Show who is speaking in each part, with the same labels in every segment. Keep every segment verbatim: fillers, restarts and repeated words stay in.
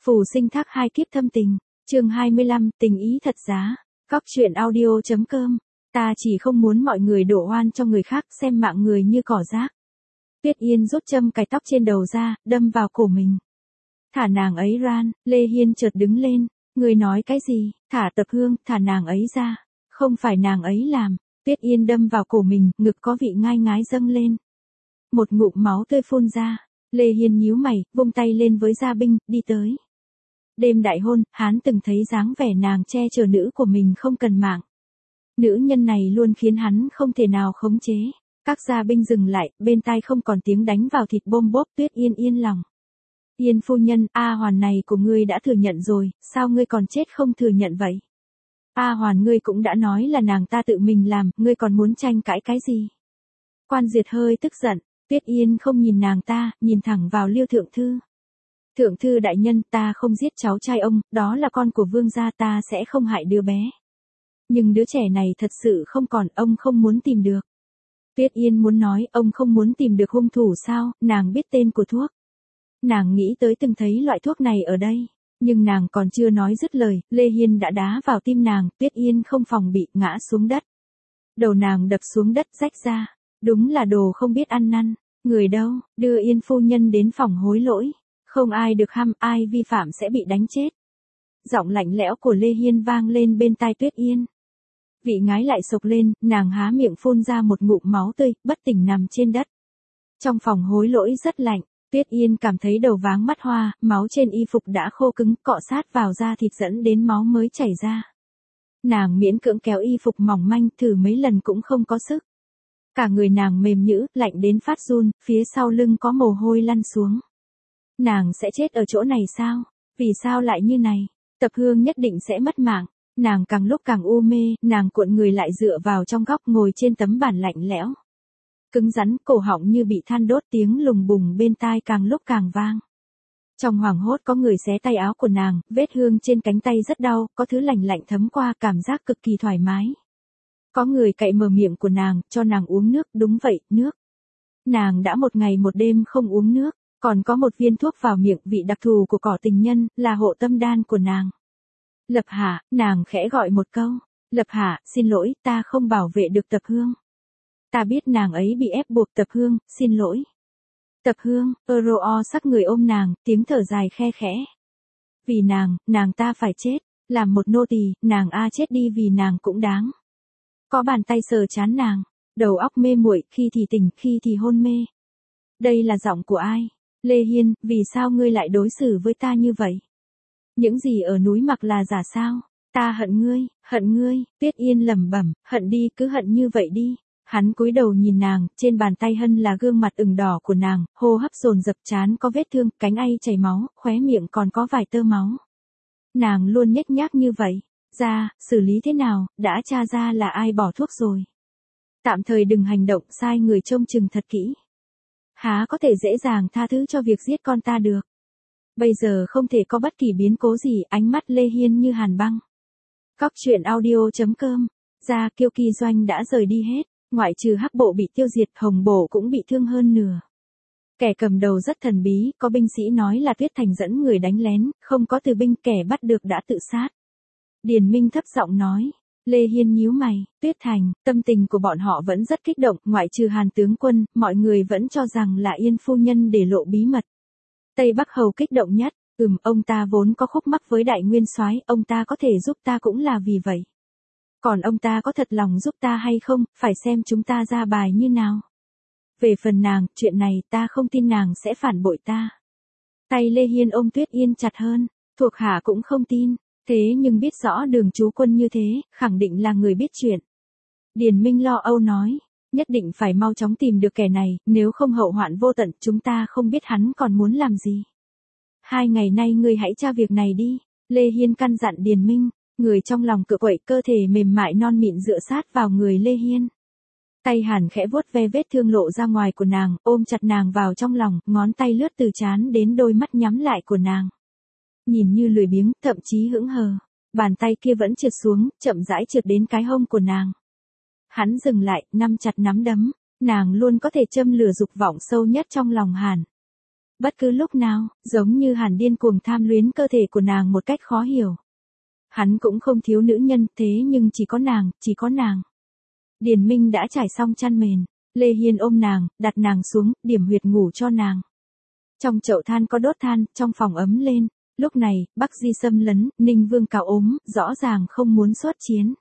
Speaker 1: Phù sinh thác hai kiếp thâm tình, chương hai mươi lăm, tình ý thật giá, góc truyện audio.com, ta chỉ không muốn mọi người đổ oan cho người khác xem mạng người như cỏ rác. Tuyết Yên rút châm cài tóc trên đầu ra, đâm vào cổ mình. Thả nàng ấy ran, Lê Hiên chợt đứng lên, người nói cái gì, thả Tập Hương, thả nàng ấy ra, không phải nàng ấy làm. Tuyết Yên đâm vào cổ mình, ngực có vị ngai ngái dâng lên. Một ngụm máu tươi phun ra, Lê Hiên nhíu mày, vung tay lên với gia binh, đi tới. Đêm đại hôn, hắn từng thấy dáng vẻ nàng che chở nữ của mình không cần mạng. Nữ nhân này luôn khiến hắn không thể nào khống chế. Các gia binh dừng lại, bên tai không còn tiếng đánh vào thịt bôm bốp. Tuyết Yên yên lòng. Yên phu nhân, A Hoàn này của ngươi đã thừa nhận rồi, sao ngươi còn chết không thừa nhận vậy? A Hoàn ngươi cũng đã nói là nàng ta tự mình làm, ngươi còn muốn tranh cãi cái gì? Quan Diệt hơi tức giận, Tuyết Yên không nhìn nàng ta, nhìn thẳng vào Liêu Thượng Thư. Thượng Thư đại nhân, ta không giết cháu trai ông, đó là con của vương gia, ta sẽ không hại đứa bé. Nhưng đứa trẻ này thật sự không còn, ông không muốn tìm được. Tuyết Yên muốn nói, ông không muốn tìm được hung thủ sao, nàng biết tên của thuốc. Nàng nghĩ tới từng thấy loại thuốc này ở đây, nhưng nàng còn chưa nói dứt lời, Lê Hiên đã đá vào tim nàng, Tuyết Yên không phòng bị, ngã xuống đất. Đầu nàng đập xuống đất rách ra, đúng là đồ không biết ăn năn, người đâu, đưa Yên phu nhân đến phòng hối lỗi, không ai được hăm, ai vi phạm sẽ bị đánh chết. Giọng lạnh lẽo của Lê Hiên vang lên bên tai Tuyết Yên. Vị ngái lại sộc lên, nàng há miệng phun ra một ngụm máu tươi, bất tỉnh nằm trên đất. Trong phòng hối lỗi rất lạnh, Tuyết Yên cảm thấy đầu váng mắt hoa, máu trên y phục đã khô cứng, cọ sát vào da thịt dẫn đến máu mới chảy ra. Nàng miễn cưỡng kéo y phục mỏng manh, thử mấy lần cũng không có sức. Cả người nàng mềm nhũn, lạnh đến phát run, phía sau lưng có mồ hôi lăn xuống. Nàng sẽ chết ở chỗ này sao? Vì sao lại như này? Tập Hương nhất định sẽ mất mạng. Nàng càng lúc càng u mê, nàng cuộn người lại dựa vào trong góc ngồi trên tấm bàn lạnh lẽo. Cứng rắn, cổ họng như bị than đốt, tiếng lùng bùng bên tai càng lúc càng vang. Trong hoảng hốt có người xé tay áo của nàng, vết thương trên cánh tay rất đau, có thứ lạnh lạnh thấm qua, cảm giác cực kỳ thoải mái. Có người cạy mở miệng của nàng, cho nàng uống nước, đúng vậy, nước. Nàng đã một ngày một đêm không uống nước, còn có một viên thuốc vào miệng, vị đặc thù của cỏ tình nhân, là hộ tâm đan của nàng. Lập Hạ, nàng khẽ gọi một câu. Lập Hạ, xin lỗi, ta không bảo vệ được Tập Hương. Ta biết nàng ấy bị ép buộc. Tập Hương, xin lỗi. Tập Hương, Euro sắc người ôm nàng, tiếng thở dài khe khẽ. Vì nàng, nàng ta phải chết. Làm một nô tỳ, nàng a chết đi vì nàng cũng đáng. Có bàn tay sờ trán nàng, đầu óc mê muội, khi thì tỉnh, khi thì hôn mê. Đây là giọng của ai? Lê Hiên, vì sao ngươi lại đối xử với ta như vậy? Những gì ở núi Mặc là giả sao? Ta hận ngươi, hận ngươi. Tuyết Yên lẩm bẩm, hận đi, cứ hận như vậy đi. Hắn cúi đầu nhìn nàng, trên bàn tay hân là gương mặt ửng đỏ của nàng, hô hấp dồn dập, trán có vết thương, cánh ay chảy máu, khóe miệng còn có vài tơ máu. Nàng luôn nhếch nhác như vậy. Ra, xử lý thế nào, đã tra ra là ai bỏ thuốc rồi. Tạm thời đừng hành động, sai người trông chừng thật kỹ. Há có thể dễ dàng tha thứ cho việc giết con ta được. Bây giờ không thể có bất kỳ biến cố gì, ánh mắt Lê Hiên như hàn băng. Góc truyện audio.com, Gia Kiêu Kỳ Doanh đã rời đi hết, ngoại trừ Hắc Bộ bị tiêu diệt, Hồng Bộ cũng bị thương hơn nửa. Kẻ cầm đầu rất thần bí, có binh sĩ nói là Tuyết Thành dẫn người đánh lén, không có từ binh, kẻ bắt được đã tự sát. Điền Minh thấp giọng nói. Lê Hiên nhíu mày, Tuyết Thành, tâm tình của bọn họ vẫn rất kích động, ngoại trừ Hàn tướng quân, mọi người vẫn cho rằng là Yên phu nhân để lộ bí mật. Tây Bắc Hầu kích động nhất, ừm, ông ta vốn có khúc mắc với Đại Nguyên Soái, ông ta có thể giúp ta cũng là vì vậy. Còn ông ta có thật lòng giúp ta hay không, phải xem chúng ta ra bài như nào. Về phần nàng, chuyện này ta không tin nàng sẽ phản bội ta. Tay Lê Hiên ôm Tuyết Yên chặt hơn, thuộc hạ cũng không tin, thế nhưng biết rõ Đường chú quân như thế, khẳng định là người biết chuyện. Điền Minh lo âu nói. Nhất định phải mau chóng tìm được kẻ này, nếu không hậu hoạn vô tận, chúng ta không biết hắn còn muốn làm gì. Hai ngày nay ngươi hãy tra việc này đi, Lê Hiên căn dặn Điền Minh, người trong lòng cựa quậy, cơ thể mềm mại non mịn dựa sát vào người Lê Hiên. Tay Hàn khẽ vuốt ve vết thương lộ ra ngoài của nàng, ôm chặt nàng vào trong lòng, ngón tay lướt từ trán đến đôi mắt nhắm lại của nàng. Nhìn như lười biếng, thậm chí hững hờ, bàn tay kia vẫn trượt xuống, chậm rãi trượt đến cái hông của nàng. Hắn dừng lại, nắm chặt nắm đấm, nàng luôn có thể châm lửa dục vọng sâu nhất trong lòng Hàn. bất cứ lúc nào, giống như hàn điên cuồng tham luyến cơ thể của nàng một cách khó hiểu. Hắn cũng không thiếu nữ nhân, thế nhưng chỉ có nàng, chỉ có nàng. Điền Minh đã trải xong chăn mền, Lê Hiên ôm nàng, đặt nàng xuống, điểm huyệt ngủ cho nàng. Trong chậu than có đốt than, trong phòng ấm lên, lúc này, Bắc Di xâm lấn, Ninh Vương cào ốm, rõ ràng không muốn xuất chiến.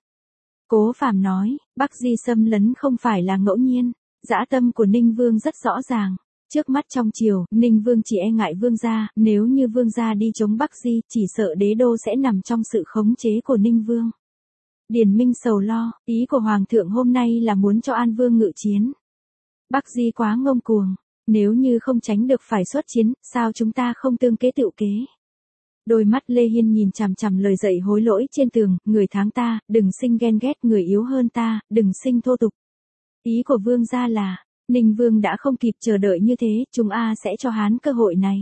Speaker 1: Cố Phàm nói, Bắc Di xâm lấn không phải là ngẫu nhiên, dã tâm của Ninh Vương rất rõ ràng. Trước mắt trong triều, Ninh Vương chỉ e ngại Vương gia, nếu như Vương gia đi chống Bắc Di, chỉ sợ đế đô sẽ nằm trong sự khống chế của Ninh Vương. Điền Minh sầu lo, ý của Hoàng thượng hôm nay là muốn cho An Vương ngự chiến. Bắc Di quá ngông cuồng, nếu như không tránh được phải xuất chiến, sao chúng ta không tương kế tựu kế. Đôi mắt Lê Hiên nhìn chằm chằm lời dạy hối lỗi trên tường, người tháng ta, đừng sinh ghen ghét người yếu hơn ta, đừng sinh thô tục. Ý của Vương gia là, Ninh Vương đã không kịp chờ đợi như thế, chúng a sẽ cho hắn cơ hội này.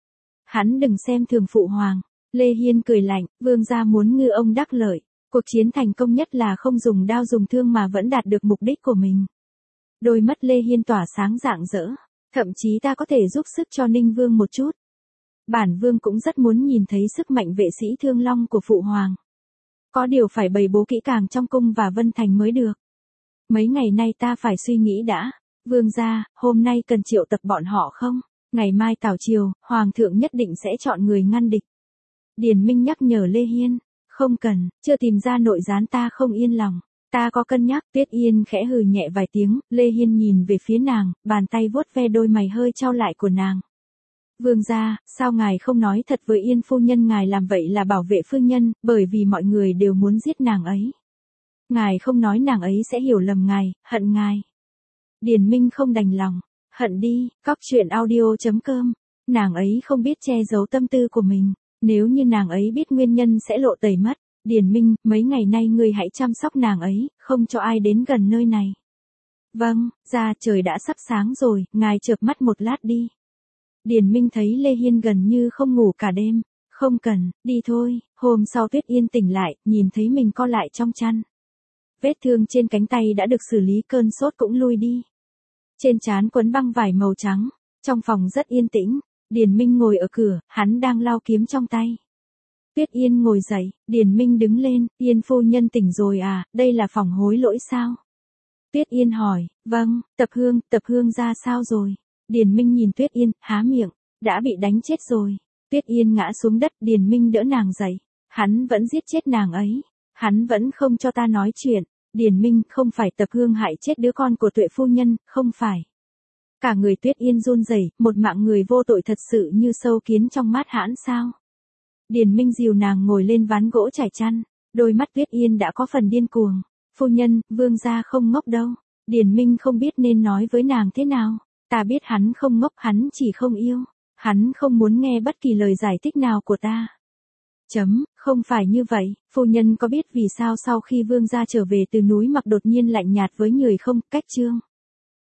Speaker 1: Hắn đừng xem thường phụ hoàng. Lê Hiên cười lạnh, Vương gia muốn ngư ông đắc lợi, cuộc chiến thành công nhất là không dùng đao dùng thương mà vẫn đạt được mục đích của mình. Đôi mắt Lê Hiên tỏa sáng rạng rỡ, thậm chí ta có thể giúp sức cho Ninh Vương một chút. Bản Vương cũng rất muốn nhìn thấy sức mạnh vệ sĩ Thương Long của phụ hoàng. Có điều phải bày bố kỹ càng trong cung và Vân Thành mới được. Mấy ngày nay ta phải suy nghĩ đã. Vương gia, hôm nay cần triệu tập bọn họ không? Ngày mai tảo triều, Hoàng thượng nhất định sẽ chọn người ngăn địch. Điền Minh nhắc nhở Lê Hiên, không cần, chưa tìm ra nội gián ta không yên lòng. Ta có cân nhắc. Tuyết Yên khẽ hừ nhẹ vài tiếng, Lê Hiên nhìn về phía nàng, bàn tay vuốt ve đôi mày hơi chau lại của nàng. Vương gia, sao ngài không nói thật với Yên phu nhân ngài làm vậy là bảo vệ phương nhân, bởi vì mọi người đều muốn giết nàng ấy. Ngài không nói nàng ấy sẽ hiểu lầm ngài, hận ngài. Điền Minh không đành lòng, hận đi, cóc truyện audio chấm com. Nàng ấy không biết che giấu tâm tư của mình, nếu như nàng ấy biết nguyên nhân sẽ lộ tẩy mất. Điền Minh, mấy ngày nay ngươi hãy chăm sóc nàng ấy, không cho ai đến gần nơi này. Vâng, ra trời đã sắp sáng rồi, ngài chợp mắt một lát đi. Điền Minh thấy Lê Hiên gần như không ngủ cả đêm, không cần, đi thôi. Hôm sau Tuyết Yên tỉnh lại, nhìn thấy mình co lại trong chăn. Vết thương trên cánh tay đã được xử lý, cơn sốt cũng lui đi. Trên trán quấn băng vải màu trắng, trong phòng rất yên tĩnh. Điền Minh ngồi ở cửa, hắn đang lau kiếm trong tay. Tuyết Yên ngồi dậy, Điền Minh đứng lên, Yên phu nhân tỉnh rồi à, đây là phòng hối lỗi sao? Tuyết Yên hỏi, vâng, Tập Hương, Tập Hương ra sao rồi? Điền Minh nhìn Tuyết Yên, há miệng, đã bị đánh chết rồi. Tuyết Yên ngã xuống đất, Điền Minh đỡ nàng dậy, hắn vẫn giết chết nàng ấy, hắn vẫn không cho ta nói chuyện. Điền Minh, không phải Tập Hương hại chết đứa con của Tuệ phu nhân, không phải. Cả người Tuyết Yên run rẩy, một mạng người vô tội thật sự như sâu kiến trong mát hãn sao? Điền Minh dìu nàng ngồi lên ván gỗ trải chăn, đôi mắt Tuyết Yên đã có phần điên cuồng. Phu nhân, Vương gia không ngốc đâu. Điền Minh không biết nên nói với nàng thế nào. Ta biết hắn không ngốc, hắn chỉ không yêu. Hắn không muốn nghe bất kỳ lời giải thích nào của ta. Chấm, không phải như vậy, phu nhân có biết vì sao sau khi Vương gia trở về từ núi Mặc đột nhiên lạnh nhạt với người không? Cách chương